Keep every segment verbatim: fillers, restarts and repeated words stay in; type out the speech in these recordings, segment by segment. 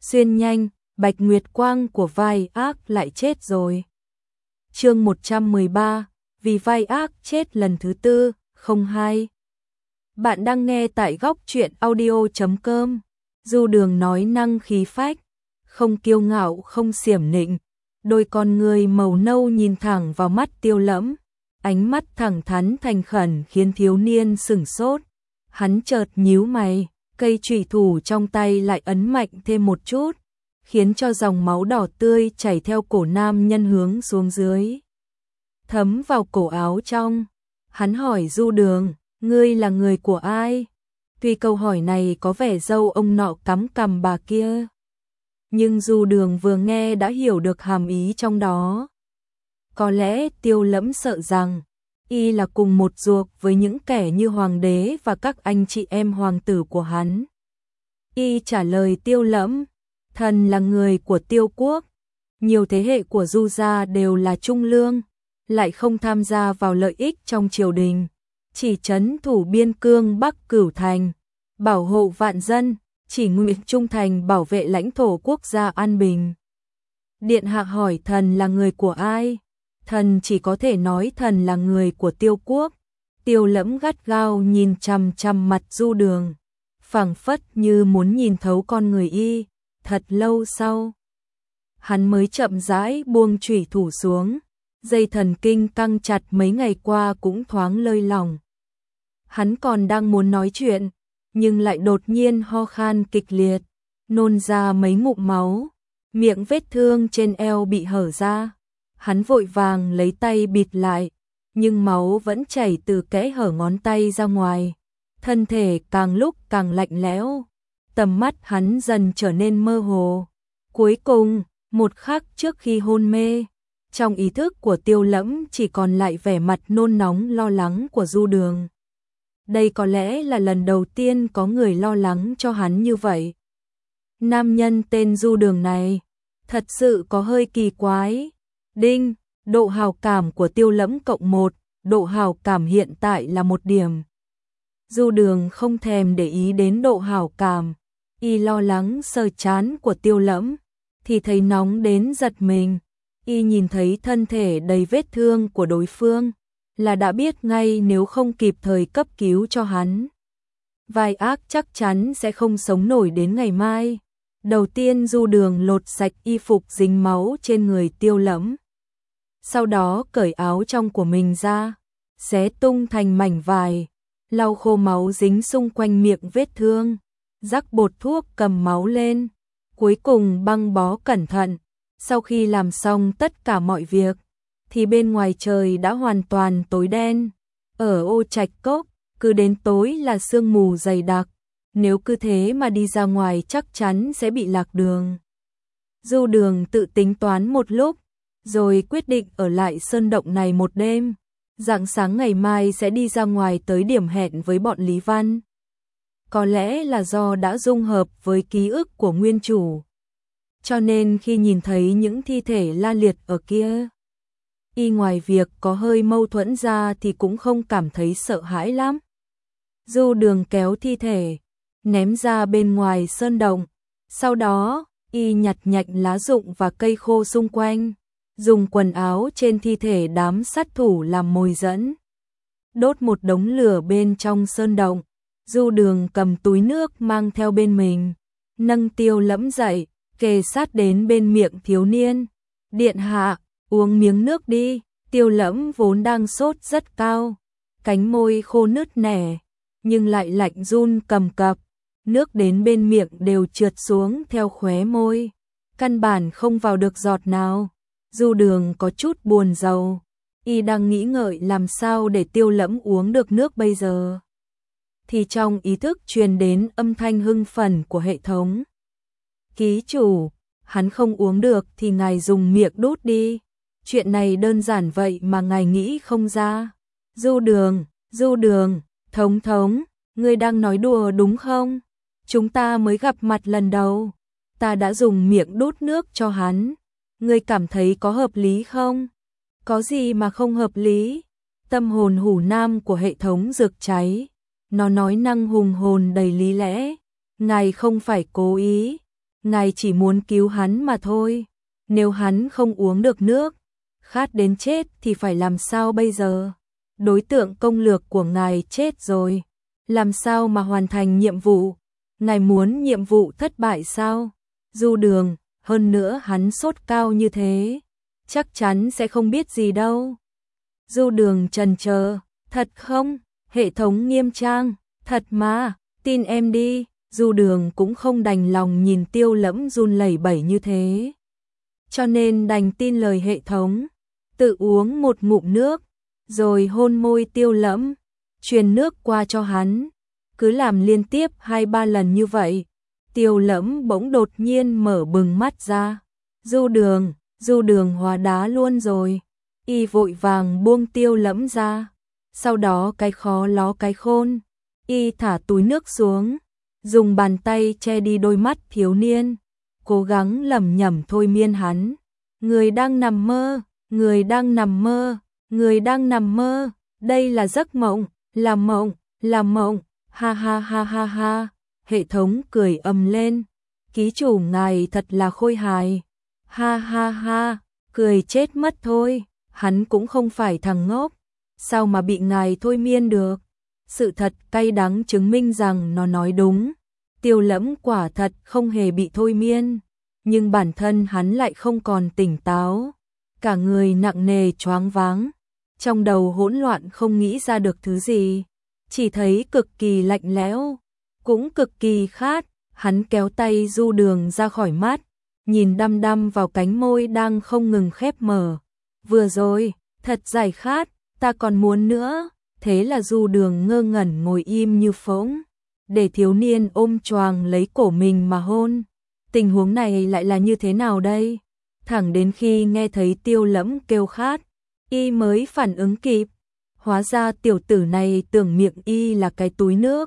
Xuyên nhanh, Bạch Nguyệt Quang của vai ác lại chết rồi. Chương một trăm mười ba, vì vai ác chết lần thứ tư, không hai. Bạn đang nghe tại góc truyện audio chấm com. Du Đường nói năng khí phách, không kiêu ngạo không xiểm nịnh, đôi con người màu nâu nhìn thẳng vào mắt Tiêu Lẫm, ánh mắt thẳng thắn thành khẩn khiến thiếu niên sửng sốt. Hắn chợt nhíu mày, cây chủy thủ trong tay lại ấn mạnh thêm một chút, khiến cho dòng máu đỏ tươi chảy theo cổ nam nhân hướng xuống dưới, thấm vào cổ áo trong. Hắn hỏi Du Đường, ngươi là người của ai? Tuy câu hỏi này có vẻ dâu ông nọ cắm cằm bà kia, nhưng Du Đường vừa nghe đã hiểu được hàm ý trong đó. Có lẽ Tiêu Lẫm sợ rằng y là cùng một ruột với những kẻ như hoàng đế và các anh chị em hoàng tử của hắn. Y trả lời Tiêu Lẫm, thần là người của Tiêu quốc, nhiều thế hệ của Du gia đều là trung lương, lại không tham gia vào lợi ích trong triều đình, chỉ trấn thủ biên cương Bắc Cửu Thành, bảo hộ vạn dân, chỉ nguyện trung thành bảo vệ lãnh thổ quốc gia an bình. Điện hạ hỏi thần là người của ai? Thần chỉ có thể nói thần là người của Tiêu quốc. Tiêu Lẫm gắt gao nhìn chằm chằm mặt Du Đường, phảng phất như muốn nhìn thấu con người y. Thật lâu sau, hắn mới chậm rãi buông chủy thủ xuống, dây thần kinh căng chặt mấy ngày qua cũng thoáng lơi lỏng. Hắn còn đang muốn nói chuyện, nhưng lại đột nhiên ho khan kịch liệt, nôn ra mấy ngụm máu, miệng vết thương trên eo bị hở ra. Hắn vội vàng lấy tay bịt lại, nhưng máu vẫn chảy từ kẽ hở ngón tay ra ngoài, thân thể càng lúc càng lạnh lẽo, tầm mắt hắn dần trở nên mơ hồ. Cuối cùng, một khắc trước khi hôn mê, trong ý thức của Tiêu Lẫm chỉ còn lại vẻ mặt nôn nóng lo lắng của Du Đường. Đây có lẽ là lần đầu tiên có người lo lắng cho hắn như vậy. Nam nhân tên Du Đường này thật sự có hơi kỳ quái. Đinh, độ hào cảm của Tiêu Lẫm cộng một, độ hào cảm hiện tại là một điểm. Du Đường không thèm để ý đến độ hào cảm, y lo lắng sờ trán của Tiêu Lẫm, thì thấy nóng đến giật mình. Y nhìn thấy thân thể đầy vết thương của đối phương, là đã biết ngay nếu không kịp thời cấp cứu cho hắn, vai ác chắc chắn sẽ không sống nổi đến ngày mai. Đầu tiên Du Đường lột sạch y phục dính máu trên người Tiêu Lẫm, sau đó cởi áo trong của mình ra, xé tung thành mảnh vải, lau khô máu dính xung quanh miệng vết thương, rắc bột thuốc cầm máu lên, cuối cùng băng bó cẩn thận. Sau khi làm xong tất cả mọi việc, thì bên ngoài trời đã hoàn toàn tối đen. Ở Ô Trạch Cốc, cứ đến tối là sương mù dày đặc, nếu cứ thế mà đi ra ngoài chắc chắn sẽ bị lạc đường. Du Đường tự tính toán một lúc, rồi quyết định ở lại sơn động này một đêm, rạng sáng ngày mai sẽ đi ra ngoài tới điểm hẹn với bọn Lý Văn. Có lẽ là do đã dung hợp với ký ức của nguyên chủ, cho nên khi nhìn thấy những thi thể la liệt ở kia, y ngoài việc có hơi mâu thuẫn ra thì cũng không cảm thấy sợ hãi lắm. Du Đường kéo thi thể, ném ra bên ngoài sơn động, sau đó y nhặt nhạnh lá rụng và cây khô xung quanh, dùng quần áo trên thi thể đám sát thủ làm mồi dẫn, đốt một đống lửa bên trong sơn động. Du Đường cầm túi nước mang theo bên mình, nâng Tiêu Lẫm dậy, kề sát đến bên miệng thiếu niên. Điện hạ, uống miếng nước đi. Tiêu Lẫm vốn đang sốt rất cao, cánh môi khô nứt nẻ, nhưng lại lạnh run cầm cập, nước đến bên miệng đều trượt xuống theo khóe môi, căn bản không vào được giọt nào. Du Đường có chút buồn rầu, y đang nghĩ ngợi làm sao để Tiêu Lẫm uống được nước bây giờ, thì trong ý thức truyền đến âm thanh hưng phấn của hệ thống. Ký chủ, hắn không uống được thì ngài dùng miệng đút đi. Chuyện này đơn giản vậy mà ngài nghĩ không ra. Du Đường, Du Đường, thống thống, ngươi đang nói đùa đúng không? Chúng ta mới gặp mặt lần đầu, ta đã dùng miệng đút nước cho hắn. Ngươi cảm thấy có hợp lý không? Có gì mà không hợp lý? Tâm hồn hủ nam của hệ thống rực cháy. Nó nói năng hùng hồn đầy lý lẽ. Ngài không phải cố ý. ngài chỉ muốn cứu hắn mà thôi. Nếu hắn không uống được nước, khát đến chết thì phải làm sao bây giờ? Đối tượng công lược của ngài chết rồi, làm sao mà hoàn thành nhiệm vụ? Ngài muốn nhiệm vụ thất bại sao? Du Đường, hơn nữa hắn sốt cao như thế, chắc chắn sẽ không biết gì đâu. Du Đường chần chờ, thật không? Hệ thống nghiêm trang, thật mà, tin em đi. Du Đường cũng không đành lòng nhìn Tiêu Lẫm run lẩy bẩy như thế, cho nên đành tin lời hệ thống, tự uống một ngụm nước, rồi hôn môi Tiêu Lẫm, truyền nước qua cho hắn. Cứ làm liên tiếp hai ba lần như vậy, Tiêu Lẫm bỗng đột nhiên mở bừng mắt ra. Du Đường, Du Đường hóa đá luôn rồi. Y vội vàng buông Tiêu Lẫm ra, sau đó cái khó ló cái khôn, y thả túi nước xuống, dùng bàn tay che đi đôi mắt thiếu niên, cố gắng lẩm nhẩm thôi miên hắn. Người đang nằm mơ, người đang nằm mơ, người đang nằm mơ, đây là giấc mộng, là mộng, là mộng, ha ha ha ha ha. Hệ thống cười ầm lên, ký chủ ngài thật là khôi hài, ha ha ha, cười chết mất thôi, hắn cũng không phải thằng ngốc, sao mà bị ngài thôi miên được. Sự thật cay đắng chứng minh rằng nó nói đúng, Tiêu Lẫm quả thật không hề bị thôi miên, nhưng bản thân hắn lại không còn tỉnh táo, cả người nặng nề choáng váng, trong đầu hỗn loạn không nghĩ ra được thứ gì, chỉ thấy cực kỳ lạnh lẽo, cũng cực kỳ khát. Hắn kéo tay Du Đường ra khỏi mắt, nhìn đăm đăm vào cánh môi đang không ngừng khép mở. Vừa rồi, thật giải khát, ta còn muốn nữa. Thế là Du Đường ngơ ngẩn ngồi im như phỗng, để thiếu niên ôm choàng lấy cổ mình mà hôn. Tình huống này lại là như thế nào đây? Thẳng đến khi nghe thấy Tiêu Lẫm kêu khát, y mới phản ứng kịp. Hóa ra tiểu tử này tưởng miệng y là cái túi nước.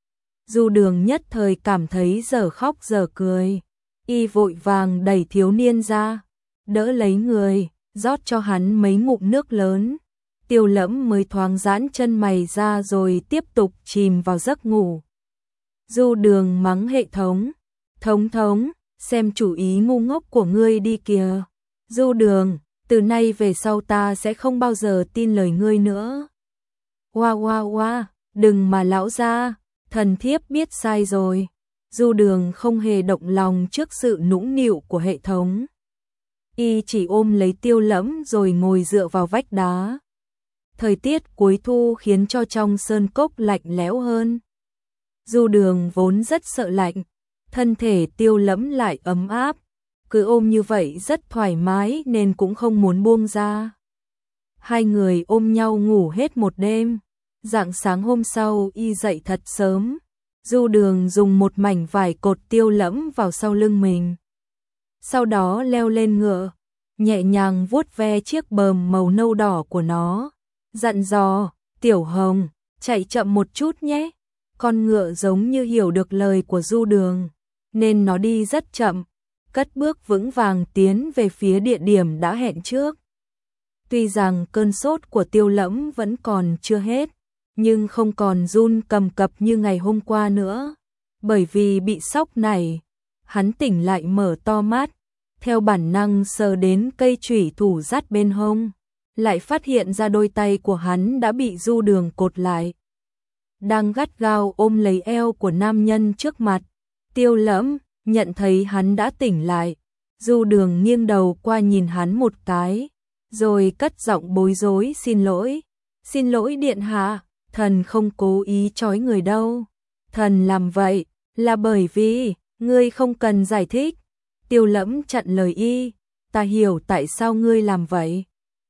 Du Đường nhất thời cảm thấy dở khóc dở cười, y vội vàng đẩy thiếu niên ra, đỡ lấy người, rót cho hắn mấy ngụm nước lớn. Tiêu Lẫm mới thoáng giãn chân mày ra rồi tiếp tục chìm vào giấc ngủ. Du Đường mắng hệ thống, thống thống, xem chủ ý ngu ngốc của ngươi đi kìa. Du Đường, từ nay về sau ta sẽ không bao giờ tin lời ngươi nữa. Oa oa oa, đừng mà lão gia, thần thiếp biết sai rồi. Du Đường không hề động lòng trước sự nũng nịu của hệ thống. Y chỉ ôm lấy Tiêu Lẫm rồi ngồi dựa vào vách đá. Thời tiết cuối thu khiến cho trong sơn cốc lạnh lẽo hơn. Du Đường vốn rất sợ lạnh, thân thể Tiêu Lẫm lại ấm áp, cứ ôm như vậy rất thoải mái nên cũng không muốn buông ra. Hai người ôm nhau ngủ hết một đêm. Rạng sáng hôm sau y dậy thật sớm. Du Đường dùng một mảnh vải cột Tiêu Lẫm vào sau lưng mình, sau đó leo lên ngựa, nhẹ nhàng vuốt ve chiếc bờm màu nâu đỏ của nó, dặn dò, Tiểu Hồng, chạy chậm một chút nhé. Con ngựa giống như hiểu được lời của Du Đường, nên nó đi rất chậm, cất bước vững vàng tiến về phía địa điểm đã hẹn trước. Tuy rằng cơn sốt của Tiêu Lẫm vẫn còn chưa hết, nhưng không còn run cầm cập như ngày hôm qua nữa, bởi vì bị sốc này, hắn tỉnh lại mở to mắt, theo bản năng sờ đến cây chủy thủ dắt bên hông, lại phát hiện ra đôi tay của hắn đã bị Du Đường cột lại, đang gắt gao ôm lấy eo của nam nhân trước mặt. Tiêu Lẫm nhận thấy hắn đã tỉnh lại, Du Đường nghiêng đầu qua nhìn hắn một cái, rồi cất giọng bối rối, xin lỗi, xin lỗi điện hạ, thần không cố ý trói người đâu, thần làm vậy là bởi vì, ngươi không cần giải thích. Tiêu Lẫm chặn lời y, ta hiểu tại sao ngươi làm vậy.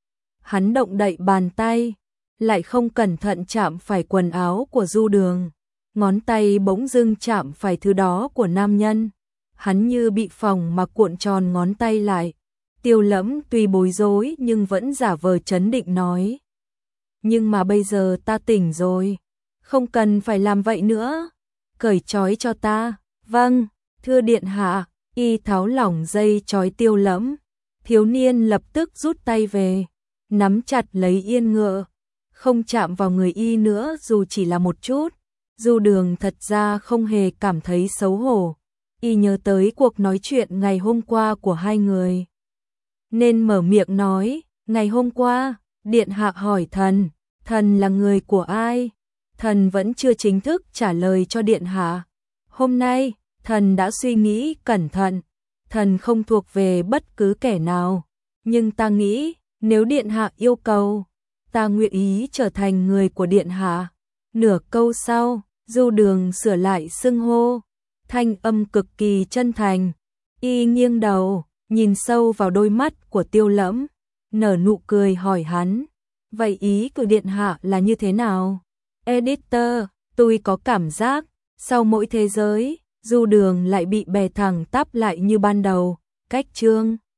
Hắn động đậy bàn tay, lại không cẩn thận chạm phải quần áo của Du Đường, ngón tay bỗng dưng chạm phải thứ đó của nam nhân, hắn như bị phỏng mà cuộn tròn ngón tay lại. Tiêu Lẫm tuy bối rối nhưng vẫn giả vờ trấn định nói, nhưng mà bây giờ ta tỉnh rồi, không cần phải làm vậy nữa, cởi trói cho ta. Vâng, thưa điện hạ. Y tháo lỏng dây trói Tiêu Lẫm, thiếu niên lập tức rút tay về, nắm chặt lấy yên ngựa, không chạm vào người y nữa dù chỉ là một chút. Du Đường thật ra không hề cảm thấy xấu hổ, Y nhớ tới cuộc nói chuyện ngày hôm qua của hai người, nên mở miệng nói, ngày hôm qua, điện hạ hỏi thần, thần là người của ai? Thần vẫn chưa chính thức trả lời cho điện hạ. Hôm nay, thần đã suy nghĩ cẩn thận, thần không thuộc về bất cứ kẻ nào, nhưng ta nghĩ, nếu điện hạ yêu cầu, ta nguyện ý trở thành người của điện hạ. Nửa câu sau, Du Đường sửa lại xưng hô, thanh âm cực kỳ chân thành. Y nghiêng đầu, nhìn sâu vào đôi mắt của Tiêu Lẫm, nở nụ cười hỏi hắn, vậy ý của điện hạ là như thế nào? Editor, tôi có cảm giác, sau mỗi thế giới, Du Đường lại bị bè thẳng tắp lại như ban đầu, cách chương